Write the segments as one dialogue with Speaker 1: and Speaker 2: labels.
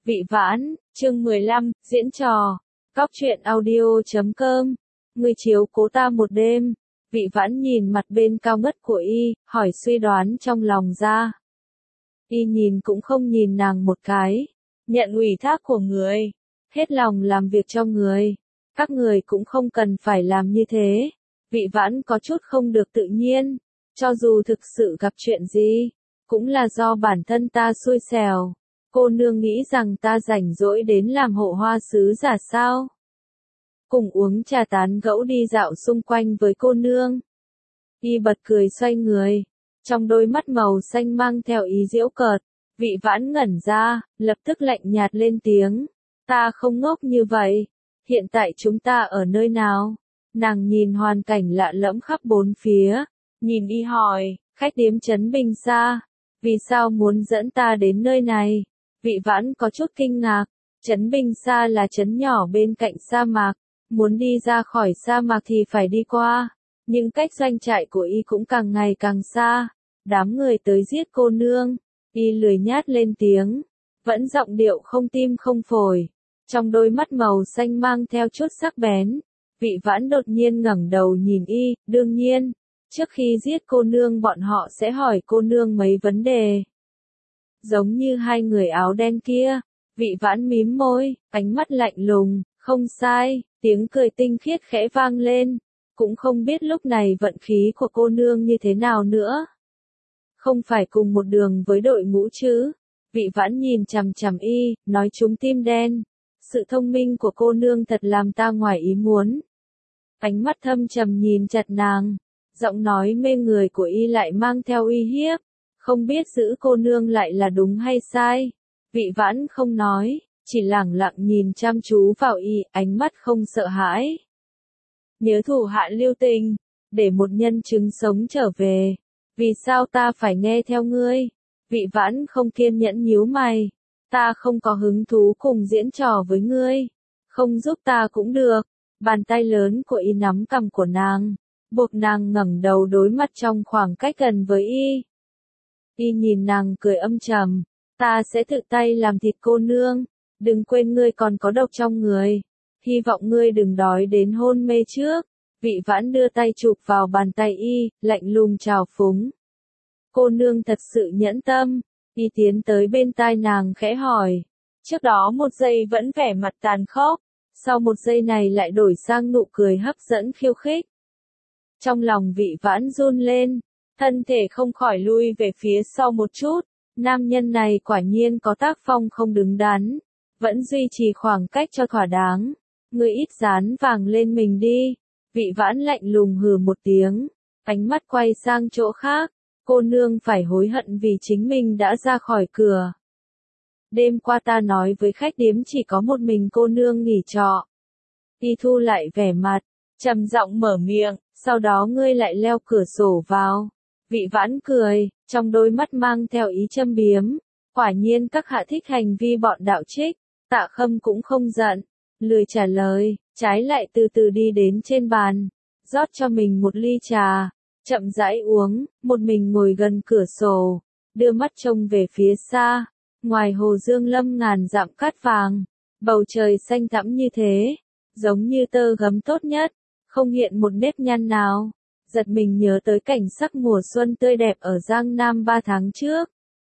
Speaker 1: Vị Vãn, chương 15, diễn trò. Cóc truyện audio.com. Người chiếu cố ta một đêm. Vị Vãn nhìn mặt bên cao ngất của y, hỏi suy đoán trong lòng ra. Y nhìn cũng không nhìn nàng một cái. Nhận ủy thác của người. Hết lòng làm việc cho người. Các người cũng không cần phải làm như thế. Vị Vãn có chút không được tự nhiên. Cho dù thực sự gặp chuyện gì, cũng là do bản thân ta xui xẻo. Cô nương nghĩ rằng ta rảnh rỗi đến làm hộ hoa sứ giả sao? Cùng uống trà tán gẫu đi dạo xung quanh với cô nương. Y bật cười xoay người. Trong đôi mắt màu xanh mang theo ý giễu cợt. Vị Vãn ngẩn ra, lập tức lạnh nhạt lên tiếng. Ta không ngốc như vậy. Hiện tại chúng ta ở nơi nào? Nàng nhìn hoàn cảnh lạ lẫm khắp bốn phía. Nhìn y hỏi, khách điếm Trấn Bình Sa. Vì sao muốn dẫn ta đến nơi này? Vị Vãn có chút kinh ngạc. Trấn Bình Sa là trấn nhỏ bên cạnh sa mạc. Muốn đi ra khỏi sa mạc thì phải đi qua. Nhưng cách doanh trại của y cũng càng ngày càng xa. Đám người tới giết cô nương. Y lười nhát lên tiếng. Vẫn giọng điệu không tim không phổi. Trong đôi mắt màu xanh mang theo chút sắc bén. Vị Vãn đột nhiên ngẩng đầu nhìn y. Đương nhiên, trước khi giết cô nương bọn họ sẽ hỏi cô nương mấy vấn đề. Giống như hai người áo đen kia. Vị Vãn mím môi, ánh mắt lạnh lùng. Không sai, tiếng cười tinh khiết khẽ vang lên. Cũng không biết lúc này vận khí của cô nương như thế nào nữa. Không phải cùng một đường với đội ngũ chứ. Vị Vãn nhìn chằm chằm y, nói trúng tim đen. Sự thông minh của cô nương thật làm ta ngoài ý muốn. Ánh mắt thâm trầm nhìn chặt nàng. Giọng nói mê người của y lại mang theo uy hiếp. Không biết giữ cô nương lại là đúng hay sai. Vị Vãn không nói, chỉ lẳng lặng nhìn chăm chú vào y, ánh mắt không sợ hãi. Nhớ thủ hạ lưu tình, để một nhân chứng sống trở về. Vì sao ta phải nghe theo ngươi? Vị Vãn không kiên nhẫn nhíu mày. Ta không có hứng thú cùng diễn trò với ngươi. Không giúp ta cũng được. Bàn tay lớn của y nắm cằm của nàng. Buộc nàng ngẩng đầu đối mặt trong khoảng cách gần với y. Y nhìn nàng cười âm trầm. Ta sẽ tự tay làm thịt cô nương. Đừng quên ngươi còn có độc trong người. Hy vọng ngươi đừng đói đến hôn mê trước. Vị Vãn đưa tay chụp vào bàn tay y, lạnh lùng trào phúng. Cô nương thật sự nhẫn tâm. Y tiến tới bên tai nàng khẽ hỏi. Trước đó một giây vẫn vẻ mặt tàn khốc. Sau một giây này lại đổi sang nụ cười hấp dẫn khiêu khích. Trong lòng Vị Vãn run lên. Thân thể không khỏi lui về phía sau một chút. Nam nhân này quả nhiên có tác phong không đứng đắn. Vẫn duy trì khoảng cách cho thỏa đáng. Ngươi ít dán vàng lên mình đi. Vị Vãn lạnh lùng hừ một tiếng. Ánh mắt quay sang chỗ khác. Cô nương phải hối hận vì chính mình đã ra khỏi cửa. Đêm qua ta nói với khách điếm chỉ có một mình cô nương nghỉ trọ. Y thu lại vẻ mặt. Trầm giọng mở miệng. Sau đó ngươi lại leo cửa sổ vào. Vị Vãn cười. Trong đôi mắt mang theo ý châm biếm. Quả nhiên các hạ thích hành vi bọn đạo trích. Tạ Khâm cũng không giận. Lười trả lời. Trái lại từ từ đi đến trên bàn. Rót cho mình một ly trà. Chậm rãi uống. Một mình ngồi gần cửa sổ. Đưa mắt trông về phía xa. Ngoài hồ dương lâm ngàn dặm cát vàng. Bầu trời xanh thẳm như thế. Giống như tơ gấm tốt nhất. Không hiện một nếp nhăn nào. Giật mình nhớ tới cảnh sắc mùa xuân tươi đẹp ở Giang Nam 3 tháng trước.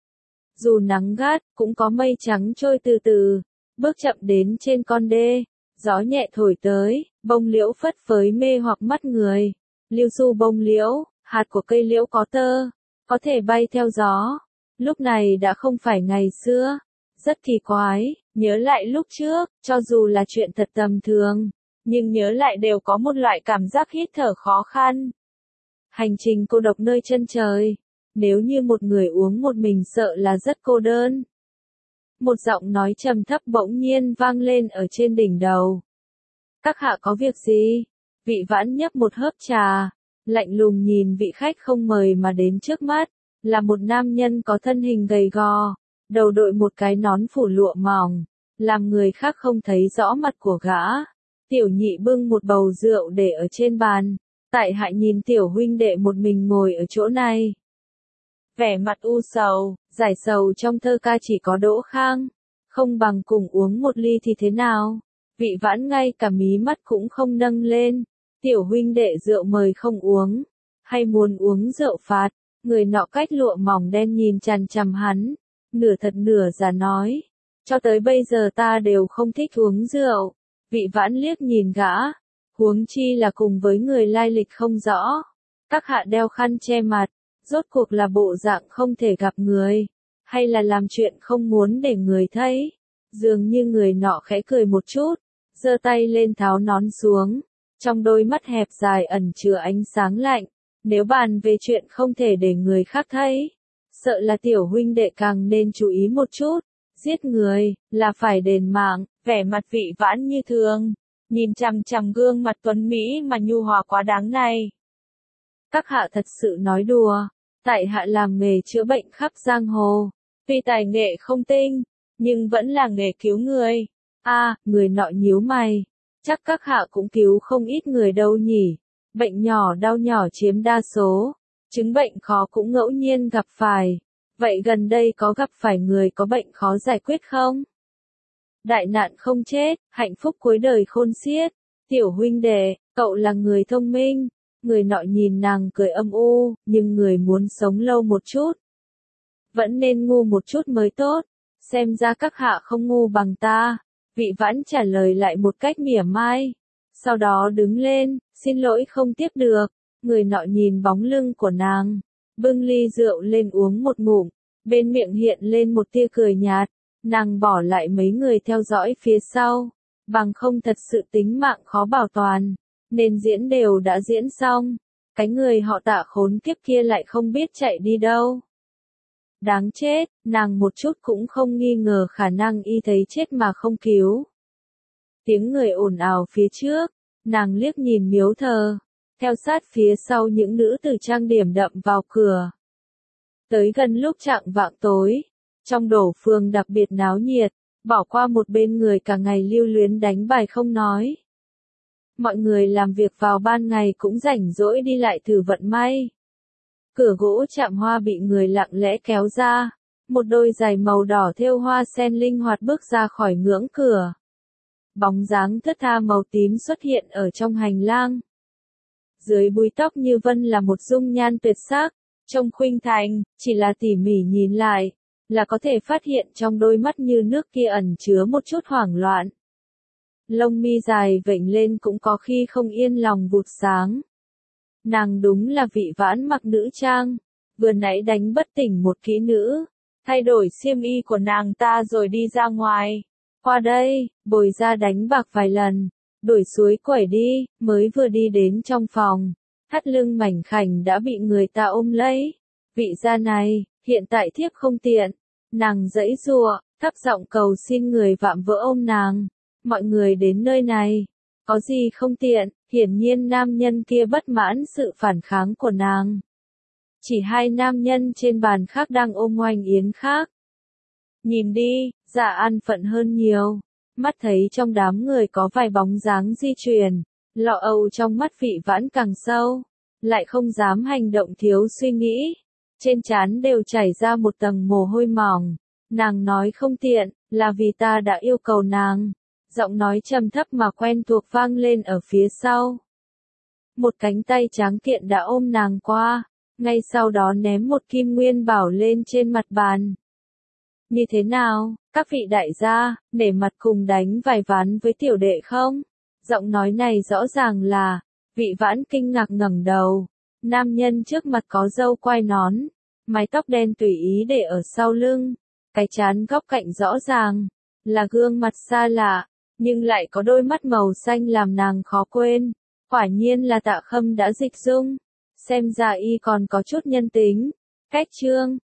Speaker 1: Dù nắng gắt, cũng có mây trắng trôi từ từ. Bước chậm đến trên con đê. Gió nhẹ thổi tới, bông liễu phất phới mê hoặc mắt người. Liêu su bông liễu, hạt của cây liễu có tơ, có thể bay theo gió. Lúc này đã không phải ngày xưa. Rất kỳ quái, nhớ lại lúc trước, cho dù là chuyện thật tầm thường. Nhưng nhớ lại đều có một loại cảm giác hít thở khó khăn. Hành trình cô độc nơi chân trời. Nếu như một người uống một mình sợ là rất cô đơn. Một giọng nói trầm thấp bỗng nhiên vang lên ở trên đỉnh đầu. Các hạ có việc gì? Vị Vãn nhấp một hớp trà. Lạnh lùng nhìn vị khách không mời mà đến trước mắt. Là một nam nhân có thân hình gầy gò. Đầu đội một cái nón phủ lụa mỏng. Làm người khác không thấy rõ mặt của gã. Tiểu nhị bưng một bầu rượu để ở trên bàn. Tại hạ nhìn tiểu huynh đệ một mình ngồi ở chỗ này. Vẻ mặt u sầu, giải sầu trong thơ ca chỉ có Đỗ Khang. không bằng cùng uống một ly thì thế nào? Vị Vãn ngay cả mí mắt cũng không nâng lên. Tiểu huynh đệ rượu mời không uống, hay muốn uống rượu phạt? Người nọ cách lụa mỏng đen nhìn chằm chằm hắn, nửa thật nửa giả nói, cho tới bây giờ ta đều không thích uống rượu. Vị Vãn liếc nhìn gã, huống chi là cùng với người lai lịch không rõ. Các hạ đeo khăn che mặt, rốt cuộc là bộ dạng không thể gặp người, hay là làm chuyện không muốn để người thấy? Dường như người nọ khẽ cười một chút, giơ tay lên tháo nón xuống, trong đôi mắt hẹp dài ẩn chứa ánh sáng lạnh. Nếu bàn về chuyện không thể để người khác thấy, sợ là tiểu huynh đệ càng nên chú ý một chút. Giết người, là phải đền mạng.
Speaker 2: Vẻ mặt Vị Vãn như thường, nhìn chằm chằm gương mặt tuấn Mỹ mà nhu hòa quá đáng này.
Speaker 1: Các hạ thật sự nói đùa, tại hạ làm nghề chữa bệnh khắp giang hồ.
Speaker 2: Tuy tài nghệ không tinh, nhưng vẫn là nghề cứu người.
Speaker 1: Người nọ nhíu mày, chắc các hạ cũng cứu không ít người đâu nhỉ. Bệnh nhỏ đau nhỏ chiếm đa số, chứng bệnh khó cũng ngẫu nhiên gặp phải. Vậy gần đây có gặp phải người có bệnh khó giải quyết không? Đại nạn không chết, hạnh phúc cuối đời khôn xiết. Tiểu huynh đệ, cậu là người thông minh. Người nọ nhìn nàng cười âm u, nhưng người muốn sống lâu một chút, vẫn nên ngu một chút mới tốt. Xem ra các hạ không ngu bằng ta. Vị Vãn trả lời lại một cách mỉa mai. Sau đó đứng lên, xin lỗi không tiếp được. Người nọ nhìn bóng lưng của nàng, bưng ly rượu lên uống một ngụm, bên miệng hiện lên một tia cười nhạt. Nàng bỏ lại mấy người theo dõi phía sau, bằng không thật sự tính mạng khó bảo toàn, nên diễn đều đã diễn xong. Cái người họ Tạ khốn kiếp kia lại không biết chạy đi đâu. Đáng chết, nàng một chút cũng không nghi ngờ khả năng y thấy chết mà không cứu. Tiếng người ồn ào phía trước, nàng liếc nhìn miếu thờ, theo sát phía sau những nữ tử trang điểm đậm vào cửa. Tới gần lúc chạng vạng tối, trong đổ phường đặc biệt náo nhiệt, bỏ qua một bên người cả ngày lưu luyến đánh bài không nói. Mọi người làm việc vào ban ngày cũng rảnh rỗi đi lại thử vận may. Cửa gỗ chạm hoa bị người lặng lẽ kéo ra, một đôi giày màu đỏ thêu hoa sen linh hoạt bước ra khỏi ngưỡng cửa. Bóng dáng thướt tha màu tím xuất hiện ở trong hành lang. Dưới búi tóc như vân là một dung nhan tuyệt sắc, trông khuynh thành, chỉ là tỉ mỉ nhìn lại, là có thể phát hiện trong đôi mắt như nước kia ẩn chứa một chút hoảng loạn. Lông mi dài vểnh lên cũng có khi không yên lòng vụt sáng. Nàng đúng là Vị Vãn mặc nữ trang, vừa nãy đánh bất tỉnh một kỹ nữ,
Speaker 2: thay đổi xiêm y của nàng ta rồi đi ra ngoài.
Speaker 1: Qua đây, bồi ra đánh bạc vài lần, đổi suối quẩy đi, mới vừa đi đến trong phòng, thắt lưng mảnh khảnh đã bị người ta ôm lấy. Vị gia này, hiện tại thiếp không tiện. Nàng giãy giụa, thấp giọng cầu xin người vạm vỡ ôm nàng. Mọi người đến nơi này, có gì không tiện? Hiển nhiên nam nhân kia bất mãn sự phản kháng của nàng. Chỉ hai nam nhân trên bàn khác đang ôm oanh yến khác.
Speaker 2: Nhìn đi,
Speaker 1: Dạ an phận hơn nhiều. Mắt thấy trong đám người có vài bóng dáng di chuyển, lo âu trong mắt Vị Vãn càng sâu, lại không dám hành động thiếu suy nghĩ. Trên trán đều chảy ra một tầng mồ hôi mỏng. Nàng nói không tiện, là vì ta đã yêu cầu nàng. Giọng nói trầm thấp mà quen thuộc vang lên ở phía sau. Một cánh tay tráng kiện đã ôm nàng qua, ngay sau đó ném một kim nguyên bảo lên trên mặt bàn. Như thế nào, các vị đại gia, nể mặt cùng đánh vài ván với tiểu đệ không? Giọng nói này rõ ràng là, Vị Vãn kinh ngạc ngẩng đầu. Nam nhân trước mặt có râu quai nón, mái tóc đen tùy ý để ở sau lưng, cái trán góc cạnh rõ ràng, là gương mặt xa lạ, nhưng lại có đôi mắt màu xanh làm nàng khó quên. Quả nhiên là Tạ Khâm đã dịch dung, xem ra y còn có chút nhân tính. Cách chương